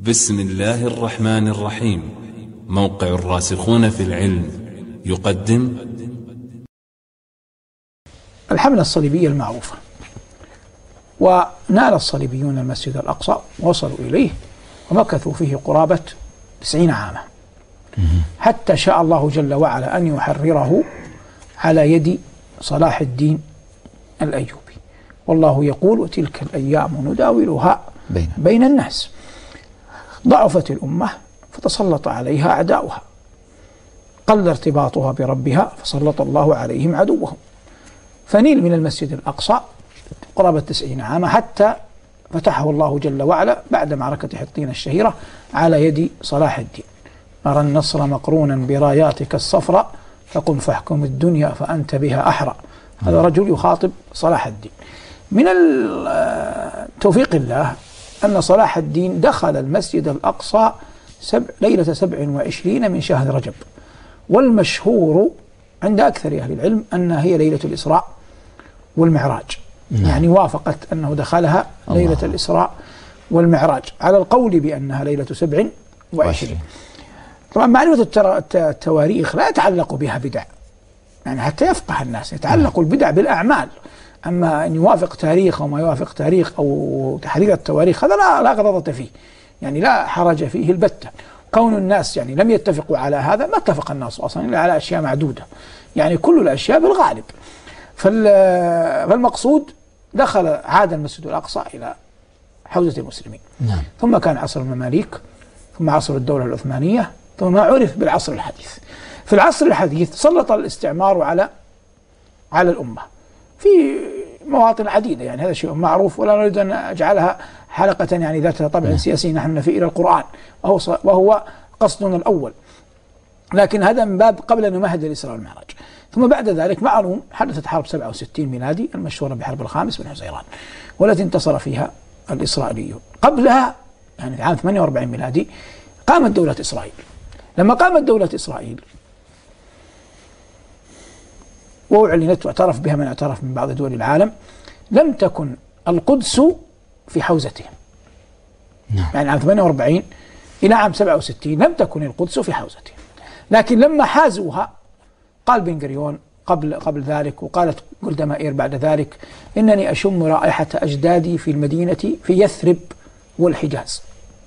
بسم الله الرحمن الرحيم. موقع الراسخون في العلم يقدم الحملة الصليبية المعروفة. ونال الصليبيون المسجد الأقصى ووصلوا إليه ومكثوا فيه قرابة 90 عاما، حتى شاء الله جل وعلا أن يحرره على يد صلاح الدين الأيوبي. والله يقول: وتلك الأيام نداولها بين الناس. ضعفت الأمة فتسلط عليها أعداؤها، قل ارتباطها بربها فسلط الله عليهم عدوهم، فنيل من المسجد الأقصى قرابة 90 عاما، حتى فتحه الله جل وعلا بعد معركة حطين الشهيرة على يد صلاح الدين. أرى النصر مقرونا براياتك الصفراء، فقم فاحكم الدنيا فأنت بها أحرى. هذا رجل يخاطب صلاح الدين. من توفيق الله أن صلاح الدين دخل المسجد الأقصى ليلة 27 من شهر رجب، والمشهور عند أكثر أهل العلم أنها هي ليلة الإسراء والمعراج. يعني وافقت أنه دخلها ليلة الإسراء والمعراج على القول بأنها ليلة 27. طبعا معرفة التواريخ لا يتعلق بها بدع، يعني حتى يفقه الناس، يتعلق البدع بالأعمال. أما أن يوافق تاريخ أو ما يوافق تاريخ أو تحرير التواريخ هذا لا غضاضة فيه، يعني لا حرج فيه البتة. كون الناس يعني لم يتفقوا على هذا، ما اتفق الناس أصلا إلا على أشياء معدودة، يعني كل الأشياء بالغالب. فالمقصود عاد المسجد الأقصى إلى حوزة المسلمين. ثم كان عصر المماليك، ثم عصر الدولة العثمانية، ثم عرف بالعصر الحديث. في العصر الحديث سلط الاستعمار على الأمة في مواطن عديدة، يعني هذا شيء معروف ولا نريد أن أجعلها حلقة يعني ذات طبع سياسي. نحن نفي إلى القرآن وهو قصدنا الأول، لكن هذا من باب قبل أن نمهد للإسراء والمعراج. ثم بعد ذلك معلوم حدثت حرب 67 ميلادي المشهورة بحرب الخامس بن حزيران، والتي انتصر فيها الإسرائيليون. قبلها يعني في عام 48 ميلادي قامت دولة إسرائيل. لما قامت دولة إسرائيل وأعلنت واعترف بها من اعترف من بعض دول العالم، لم تكن القدس في حوزتهم. يعني عام 48 إلى عام 67 لم تكن القدس في حوزتهم، لكن لما حازوها قال بن غوريون قبل ذلك، وقالت جولدا مائير بعد ذلك: إنني أشم رائحة أجدادي في المدينة في يثرب والحجاز.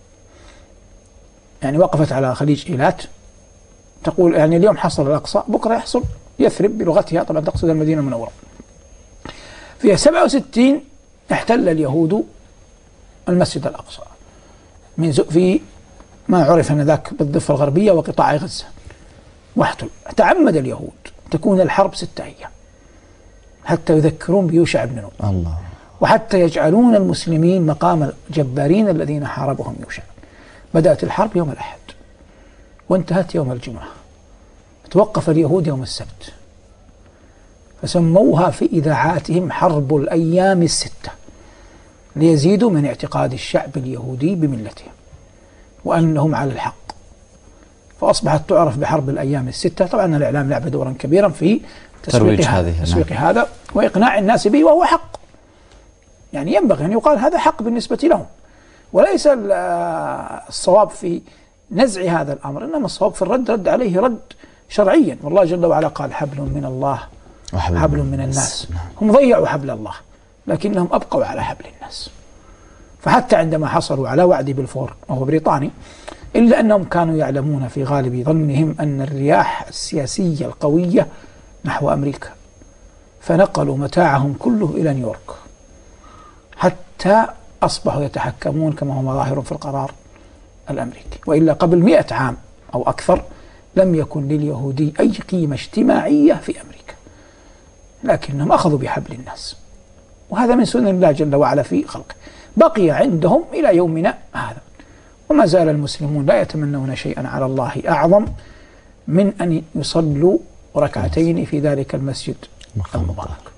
يعني وقفت على خليج إيلات تقول يعني اليوم حصل الأقصى، بكرة يحصل يثرب بلغتها، طبعا تقصد المدينة المنورة. في 67 احتل اليهود المسجد الأقصى في ما عرف أنذاك بالضفة الغربية وقطاع غزة، واحتل. تعمد اليهود تكون الحرب 6 أيام حتى يذكرون بيوشع بن نون، وحتى يجعلون المسلمين مقام الجبارين الذين حاربهم يوشع. بدأت الحرب يوم الأحد وانتهت يوم الجمعة، توقف اليهود يوم السبت، فسموها في إذاعاتهم حرب الأيام الستة، ليزيدوا من اعتقاد الشعب اليهودي بملتهم وأنهم على الحق. فأصبحت تعرف بحرب الأيام الستة. طبعا الإعلام لعب دورا كبيرا في تسويق هذا وإقناع الناس به، وهو حق، يعني ينبغي أن يقال هذا حق بالنسبة لهم، وليس الصواب في نزع هذا الأمر، إنما الصواب في رد عليه رد شرعيا. والله جل وعلا قال: حبل من الله وحبل من الناس. هم ضيعوا حبل الله لكنهم أبقوا على حبل الناس. فحتى عندما حصلوا على وعد بلفور وهو بريطاني، إلا أنهم كانوا يعلمون في غالب ظنهم أن الرياح السياسية القوية نحو أمريكا، فنقلوا متاعهم كله إلى نيويورك، حتى أصبحوا يتحكمون كما هو ظاهر في القرار الأمريكي. وإلا قبل 100 عام أو أكثر لم يكن لليهودي أي قيمة اجتماعية في أمريكا، لكنهم أخذوا بحبل الناس، وهذا من سنن الله جل وعلا في خلقه، بقي عندهم إلى يومنا هذا. وما زال المسلمون لا يتمنون شيئا على الله أعظم من أن يصلوا ركعتين في ذلك المسجد المبارك.